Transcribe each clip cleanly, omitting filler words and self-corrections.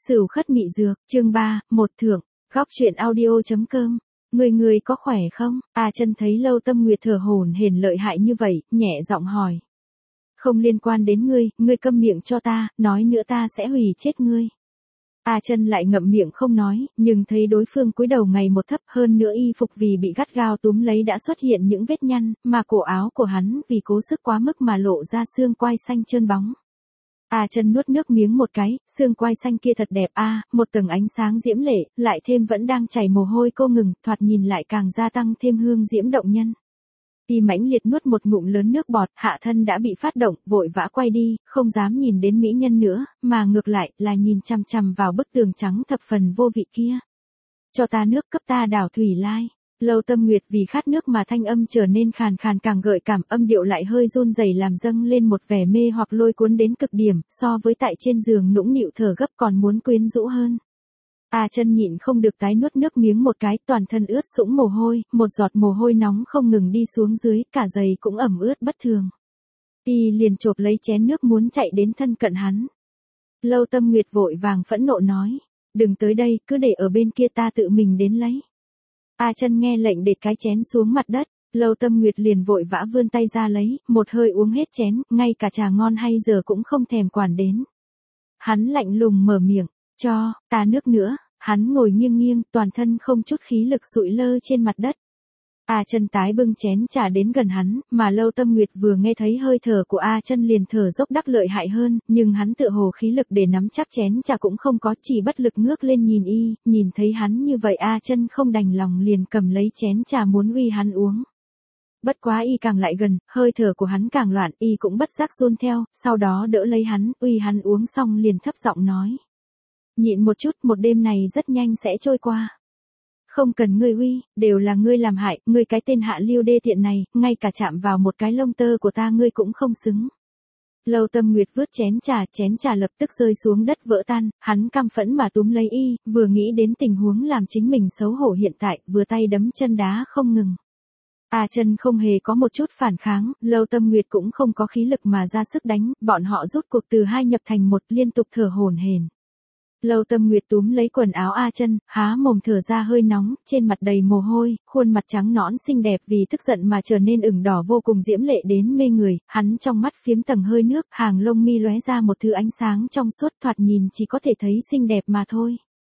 Sửu khất mị dược, chương 3, một thưởng, góc truyện audio.com. Người có khỏe không? Chân thấy Lâu Tâm Nguyệt thở hổn hển lợi hại như vậy, nhẹ giọng hỏi. Không liên quan đến ngươi câm miệng cho ta, nói nữa ta sẽ hủy chết ngươi. Chân lại ngậm miệng không nói, nhưng thấy đối phương cúi đầu ngày một thấp hơn nữa y phục vì bị gắt gao túm lấy đã xuất hiện những vết nhăn, mà cổ áo của hắn vì cố sức quá mức mà lộ ra xương quai xanh trơn bóng. Chân nuốt nước miếng một cái, xương quai xanh kia thật đẹp một tầng ánh sáng diễm lệ, lại thêm vẫn đang chảy mồ hôi cô ngừng, thoạt nhìn lại càng gia tăng thêm hương diễm động nhân. Y mãnh liệt nuốt một ngụm lớn nước bọt, hạ thân đã bị phát động, vội vã quay đi, không dám nhìn đến mỹ nhân nữa, mà ngược lại là nhìn chằm chằm vào bức tường trắng thập phần vô vị kia. Cho ta nước, cấp ta đảo thủy lai. Lâu Tâm Nguyệt vì khát nước mà thanh âm trở nên khàn khàn càng gợi cảm, âm điệu lại hơi run rẩy làm dâng lên một vẻ mê hoặc lôi cuốn đến cực điểm, so với tại trên giường nũng nịu thở gấp còn muốn quyến rũ hơn. Chân nhịn không được tái nuốt nước miếng một cái, toàn thân ướt sũng mồ hôi, một giọt mồ hôi nóng không ngừng đi xuống dưới, cả giày cũng ẩm ướt bất thường. Y liền chộp lấy chén nước muốn chạy đến thân cận hắn. Lâu Tâm Nguyệt vội vàng phẫn nộ nói, đừng tới đây, cứ để ở bên kia ta tự mình đến lấy. Chân nghe lệnh để cái chén xuống mặt đất, Lâu Tâm Nguyệt liền vội vã vươn tay ra lấy, một hơi uống hết chén, ngay cả trà ngon hay giờ cũng không thèm quản đến. Hắn lạnh lùng mở miệng, cho ta nước nữa, hắn ngồi nghiêng nghiêng, toàn thân không chút khí lực sụi lơ trên mặt đất. Chân tái bưng chén trà đến gần hắn, mà Lâu Tâm Nguyệt vừa nghe thấy hơi thở của chân liền thở dốc đắc lợi hại hơn, nhưng hắn tựa hồ khí lực để nắm chắc chén trà cũng không có, chỉ bất lực ngước lên nhìn y, nhìn thấy hắn như vậy chân không đành lòng liền cầm lấy chén trà muốn uy hắn uống. Bất quá y càng lại gần, hơi thở của hắn càng loạn, y cũng bất giác run theo, sau đó đỡ lấy hắn, uy hắn uống xong liền thấp giọng nói. Nhịn một chút, một đêm này rất nhanh sẽ trôi qua. Không cần ngươi uy, đều là ngươi làm hại, ngươi cái tên hạ lưu đê tiện này, ngay cả chạm vào một cái lông tơ của ta ngươi cũng không xứng. Lâu Tâm Nguyệt vứt chén trà lập tức rơi xuống đất vỡ tan, hắn căm phẫn mà túm lấy y, vừa nghĩ đến tình huống làm chính mình xấu hổ hiện tại, vừa tay đấm chân đá không ngừng. Chân không hề có một chút phản kháng, Lâu Tâm Nguyệt cũng không có khí lực mà ra sức đánh, bọn họ rút cuộc từ hai nhập thành một, liên tục thở hổn hển. Lâu Tâm Nguyệt túm lấy quần áo chân, há mồm thở ra hơi nóng, trên mặt đầy mồ hôi, khuôn mặt trắng nõn xinh đẹp vì tức giận mà trở nên ửng đỏ vô cùng diễm lệ đến mê người, hắn trong mắt phiếm tầng hơi nước, hàng lông mi lóe ra một thứ ánh sáng trong suốt, thoạt nhìn chỉ có thể thấy xinh đẹp mà thôi.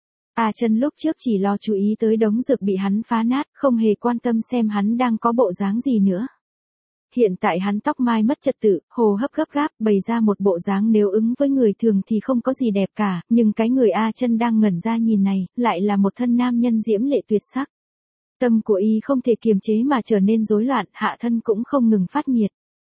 Chân lúc trước chỉ lo chú ý tới đống dược bị hắn phá nát, không hề quan tâm xem hắn đang có bộ dáng gì nữa. Hiện tại hắn tóc mai mất trật tự, hô hấp gấp gáp, bày ra một bộ dáng nếu ứng với người thường thì không có gì đẹp cả, nhưng cái người chân đang ngẩn ra nhìn này, lại là một thân nam nhân diễm lệ tuyệt sắc. Tâm của y không thể kiềm chế mà trở nên rối loạn, hạ thân cũng không ngừng phát nhiệt.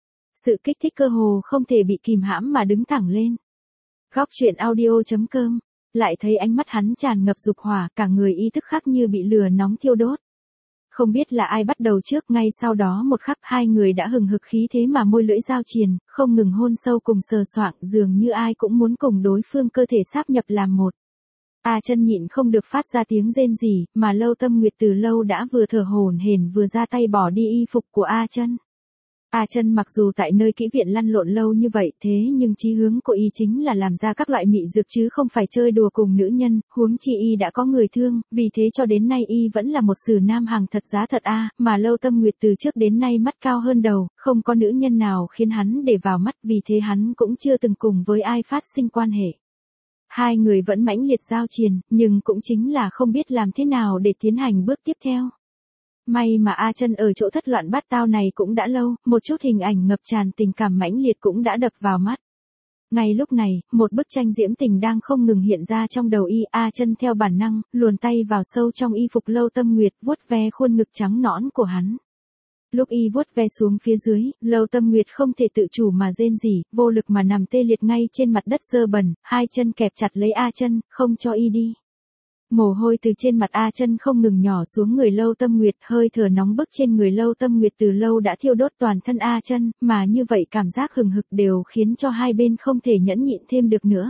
Sự kích thích cơ hồ không thể bị kìm hãm mà đứng thẳng lên. Góc truyện audio.com, lại thấy ánh mắt hắn tràn ngập dục hỏa, cả người y tức khắc như bị lửa nóng thiêu đốt. Không biết là ai bắt đầu trước, ngay sau đó một khắc hai người đã hừng hực khí thế mà môi lưỡi giao triền, không ngừng hôn sâu cùng sờ soạng, dường như ai cũng muốn cùng đối phương cơ thể sáp nhập làm một. Chân nhịn không được phát ra tiếng rên rỉ, mà Lâu Tâm Nguyệt từ lâu đã vừa thở hổn hển vừa ra tay bỏ đi y phục của chân. Chân mặc dù tại nơi kỹ viện lăn lộn lâu như vậy, thế nhưng chí hướng của y chính là làm ra các loại mị dược chứ không phải chơi đùa cùng nữ nhân, huống chi y đã có người thương, vì thế cho đến nay y vẫn là một sử nam hàng thật giá thật mà Lâu Tâm Nguyệt từ trước đến nay mắt cao hơn đầu, không có nữ nhân nào khiến hắn để vào mắt, vì thế hắn cũng chưa từng cùng với ai phát sinh quan hệ. Hai người vẫn mãnh liệt giao triền, nhưng cũng chính là không biết làm thế nào để tiến hành bước tiếp theo. May mà chân ở chỗ thất loạn bát tao này cũng đã lâu, một chút hình ảnh ngập tràn tình cảm mãnh liệt cũng đã đập vào mắt. Ngay lúc này, một bức tranh diễm tình đang không ngừng hiện ra trong đầu y, chân theo bản năng, luồn tay vào sâu trong y phục Lâu Tâm Nguyệt, vuốt ve khuôn ngực trắng nõn của hắn. Lúc y vuốt ve xuống phía dưới, Lâu Tâm Nguyệt không thể tự chủ mà rên rỉ, vô lực mà nằm tê liệt ngay trên mặt đất dơ bẩn, hai chân kẹp chặt lấy chân, không cho y đi. Mồ hôi từ trên mặt chân không ngừng nhỏ xuống người Lâu Tâm Nguyệt, hơi thở nóng bức trên người Lâu Tâm Nguyệt từ lâu đã thiêu đốt toàn thân chân, mà như vậy cảm giác hừng hực đều khiến cho hai bên không thể nhẫn nhịn thêm được nữa.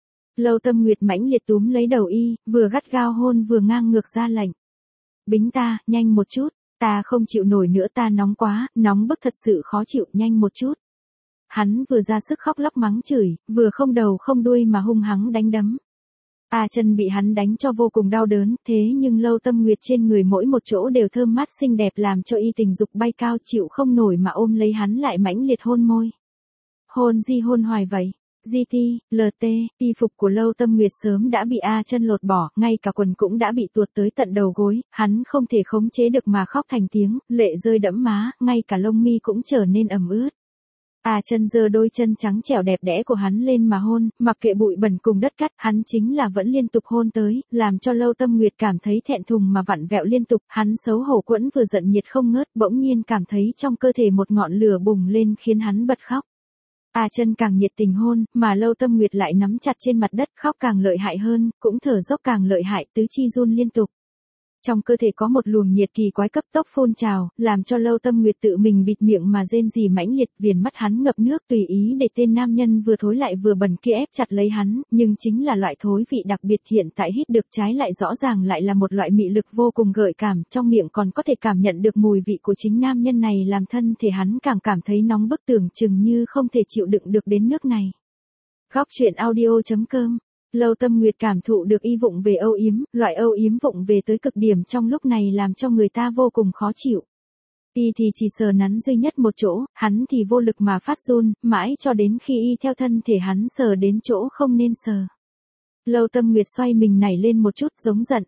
Lâu Tâm Nguyệt mãnh liệt túm lấy đầu y, vừa gắt gao hôn vừa ngang ngược ra lệnh. Bính ta, nhanh một chút, ta không chịu nổi nữa, ta nóng quá, nóng bức thật sự khó chịu, nhanh một chút. Hắn vừa ra sức khóc lóc mắng chửi, vừa không đầu không đuôi mà hung hăng đánh đấm. A Chân bị hắn đánh cho vô cùng đau đớn, thế nhưng Lâu Tâm Nguyệt trên người mỗi một chỗ đều thơm mát xinh đẹp làm cho y tình dục bay cao chịu không nổi mà ôm lấy hắn lại mãnh liệt hôn môi. Hôn gì hôn hoài vậy? GT, LT, y phục của Lâu Tâm Nguyệt sớm đã bị A Chân lột bỏ, ngay cả quần cũng đã bị tuột tới tận đầu gối, hắn không thể khống chế được mà khóc thành tiếng, lệ rơi đẫm má, ngay cả lông mi cũng trở nên ẩm ướt. A Chân giơ đôi chân trắng trẻo đẹp đẽ của hắn lên mà hôn, mặc kệ bụi bẩn cùng đất cát, hắn chính là vẫn liên tục hôn tới, làm cho Lâu Tâm Nguyệt cảm thấy thẹn thùng mà vặn vẹo liên tục, hắn xấu hổ quẫn vừa giận nhiệt không ngớt, bỗng nhiên cảm thấy trong cơ thể một ngọn lửa bùng lên khiến hắn bật khóc. A Chân càng nhiệt tình hôn, mà Lâu Tâm Nguyệt lại nắm chặt trên mặt đất khóc càng lợi hại hơn, cũng thở dốc càng lợi hại, tứ chi run liên tục. Trong cơ thể có một luồng nhiệt kỳ quái cấp tốc phun trào, làm cho Lâu Tâm Nguyệt tự mình bịt miệng mà rên rỉ mãnh liệt, viền mắt hắn ngập nước tùy ý để tên nam nhân vừa thối lại vừa bẩn kia ép chặt lấy hắn, nhưng chính là loại thối vị đặc biệt hiện tại hít được trái lại rõ ràng lại là một loại mị lực vô cùng gợi cảm, trong miệng còn có thể cảm nhận được mùi vị của chính nam nhân này làm thân thể hắn càng cảm thấy nóng bức tưởng chừng như không thể chịu đựng được đến nước này. Góc truyện audio.com. Lâu Tâm Nguyệt cảm thụ được y vụng về âu yếm, loại âu yếm vụng về tới cực điểm trong lúc này làm cho người ta vô cùng khó chịu. Y thì chỉ sờ nắn duy nhất một chỗ, hắn thì vô lực mà phát run, mãi cho đến khi y theo thân thể hắn sờ đến chỗ không nên sờ. Lâu Tâm Nguyệt xoay mình nảy lên một chút giống giận.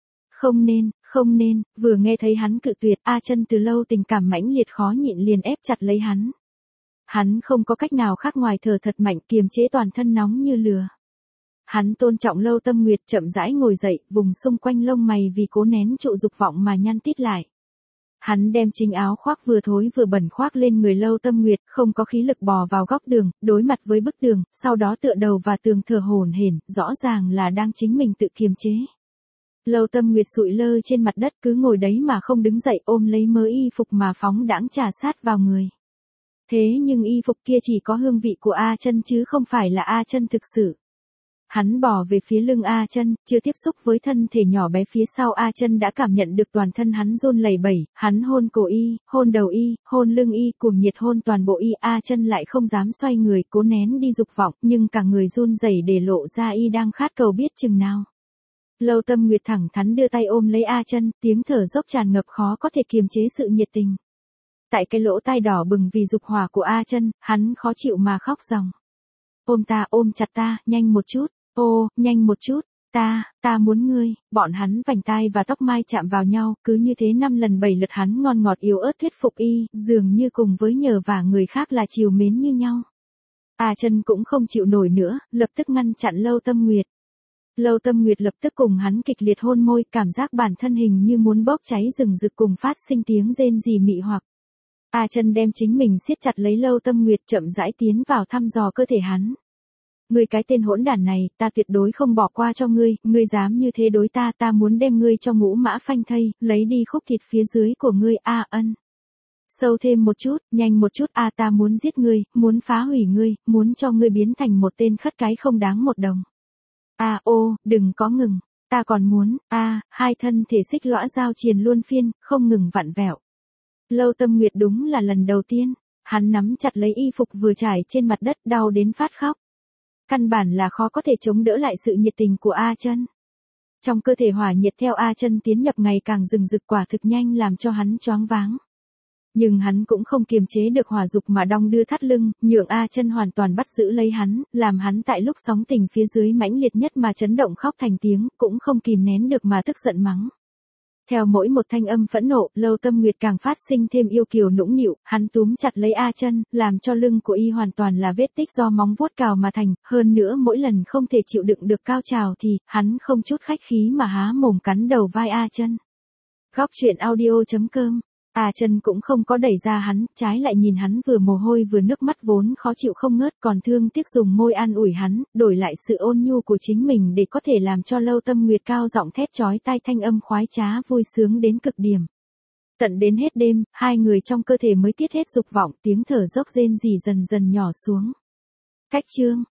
Không nên, vừa nghe thấy hắn cự tuyệt, A Chân từ lâu tình cảm mãnh liệt khó nhịn liền ép chặt lấy hắn. Hắn không có cách nào khác ngoài thở thật mạnh kiềm chế toàn thân nóng như lửa. Hắn tôn trọng Lâu Tâm Nguyệt chậm rãi ngồi dậy, vùng xung quanh lông mày vì cố nén trụ dục vọng mà nhăn tít lại. Hắn đem chính áo khoác vừa thối vừa bẩn khoác lên người Lâu Tâm Nguyệt, không có khí lực bò vào góc tường, đối mặt với bức tường, sau đó tựa đầu vào tường thở hổn hển, rõ ràng là đang chính mình tự kiềm chế. Lâu Tâm Nguyệt sụi lơ trên mặt đất cứ ngồi đấy mà không đứng dậy ôm lấy mớ y phục mà phóng đãng trà sát vào người. Thế nhưng y phục kia chỉ có hương vị của A Chân chứ không phải là A Chân thực sự. Hắn bò về phía lưng A Chân, chưa tiếp xúc với thân thể nhỏ bé phía sau A Chân đã cảm nhận được toàn thân hắn run lẩy bẩy, hắn hôn cổ y, hôn đầu y, hôn lưng y, cuồng nhiệt hôn toàn bộ y, A Chân lại không dám xoay người, cố nén đi dục vọng, nhưng cả người run rẩy để lộ ra y đang khát cầu biết chừng nào. Lâu Tâm Nguyệt thẳng thắn đưa tay ôm lấy A Chân, tiếng thở dốc tràn ngập khó có thể kiềm chế sự nhiệt tình. Tại cái lỗ tai đỏ bừng vì dục hỏa của A Chân, hắn khó chịu mà khóc ròng. Ôm chặt ta, nhanh một chút. Nhanh một chút, ta muốn ngươi, bọn hắn vành tai và tóc mai chạm vào nhau, cứ như thế 5 lần 7 lượt hắn ngon ngọt yếu ớt thuyết phục y, dường như cùng với nhờ vả người khác là chiều mến như nhau. A Chân cũng không chịu nổi nữa, lập tức ngăn chặn Lâu Tâm Nguyệt. Lâu Tâm Nguyệt lập tức cùng hắn kịch liệt hôn môi, cảm giác bản thân hình như muốn bốc cháy rừng rực cùng phát sinh tiếng rên rỉ mị hoặc. A Chân đem chính mình siết chặt lấy Lâu Tâm Nguyệt chậm rãi tiến vào thăm dò cơ thể hắn. Ngươi cái tên hỗn đản này, ta tuyệt đối không bỏ qua cho ngươi dám như thế đối ta muốn đem ngươi cho ngũ mã phanh thây, lấy đi khúc thịt phía dưới của ngươi, ân. Sâu thêm một chút, nhanh một chút, ta muốn giết ngươi, muốn phá hủy ngươi, muốn cho ngươi biến thành một tên khất cái không đáng một đồng. Đừng có ngừng, ta còn muốn, hai thân thể xích lõa giao triền luân phiên, không ngừng vặn vẹo. Lâu Tâm Nguyệt đúng là lần đầu tiên, hắn nắm chặt lấy y phục vừa trải trên mặt đất đau đến phát khóc. Căn bản là khó có thể chống đỡ lại sự nhiệt tình của A Chân. Trong cơ thể hỏa nhiệt theo A Chân tiến nhập ngày càng rừng rực quả thực nhanh làm cho hắn choáng váng. Nhưng hắn cũng không kiềm chế được hỏa dục mà đong đưa thắt lưng, nhượng A Chân hoàn toàn bắt giữ lấy hắn, làm hắn tại lúc sóng tình phía dưới mãnh liệt nhất mà chấn động khóc thành tiếng, cũng không kìm nén được mà tức giận mắng. Theo mỗi một thanh âm phẫn nộ, Lâu Tâm Nguyệt càng phát sinh thêm yêu kiều nũng nịu, hắn túm chặt lấy A Chân, làm cho lưng của y hoàn toàn là vết tích do móng vuốt cào mà thành, hơn nữa mỗi lần không thể chịu đựng được cao trào thì, hắn không chút khách khí mà há mồm cắn đầu vai A Chân. Góc truyện audio.com. A Chân cũng không có đẩy ra hắn, trái lại nhìn hắn vừa mồ hôi vừa nước mắt vốn khó chịu không ngớt, còn thương tiếc dùng môi an ủi hắn, đổi lại sự ôn nhu của chính mình để có thể làm cho Lâu Tâm Nguyệt cao giọng thét chói tai thanh âm khoái trá vui sướng đến cực điểm. Tận đến hết đêm, hai người trong cơ thể mới tiết hết dục vọng, tiếng thở dốc rên rỉ dần dần nhỏ xuống. Cách chương